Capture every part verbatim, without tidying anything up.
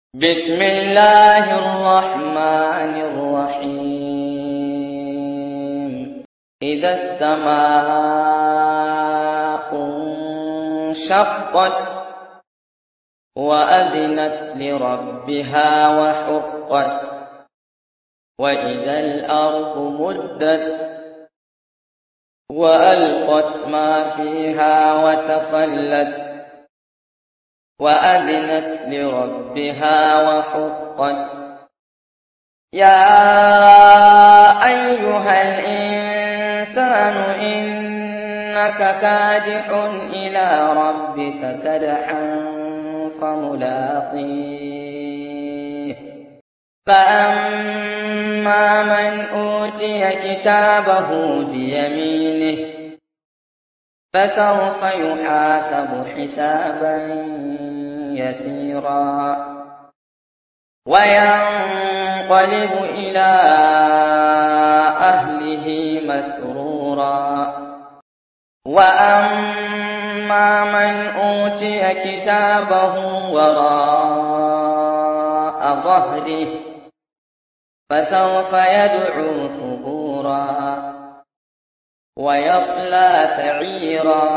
بسم الله الرحمن الرحيم إذا السماء انشقت وأذنت لربها وحقت وإذا الأرض مدت وألقت ما فيها وتخلت وأذنت لربها وحقت يا أيها الإنسان إنك كادح إلى ربك كدحا فملاقيه فأما من أوتي كتابه بيمينه فسوف يحاسب حسابا يسيرا وينقلب إلى أهله مسرورا وأما من أوتي كتابه وراء ظهره فسوف يدعو ثبورا ويصلى سعيرا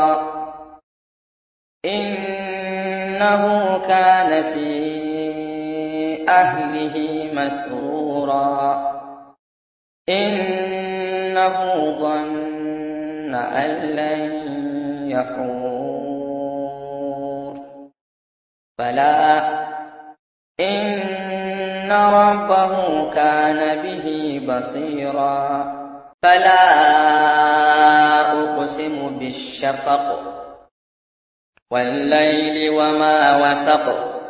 إنه كان في أهله مسرورا إنه ظن أن لن يحور بلى إن ربه كان به بصيرا فلا أقسم بالشفق والليل وما وسق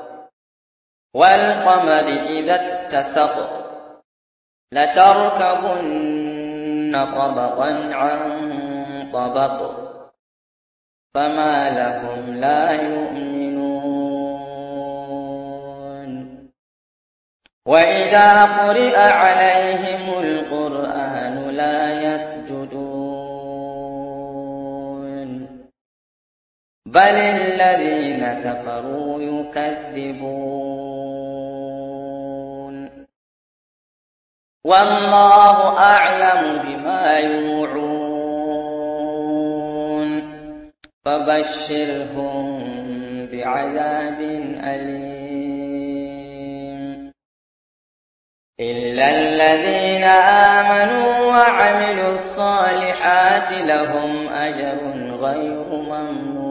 والقمر إذا اتسق لتركبن طبقا عن طبق فما لهم لا يؤمنون وإذا قرئ عليهم القرآن لا يسجدون بل الذين كفروا يكذبون والله أعلم بما يوعون فبشرهم بعذاب أليم إلا الذين آمنوا وعملوا الصالحات لهم أجر غير ممنون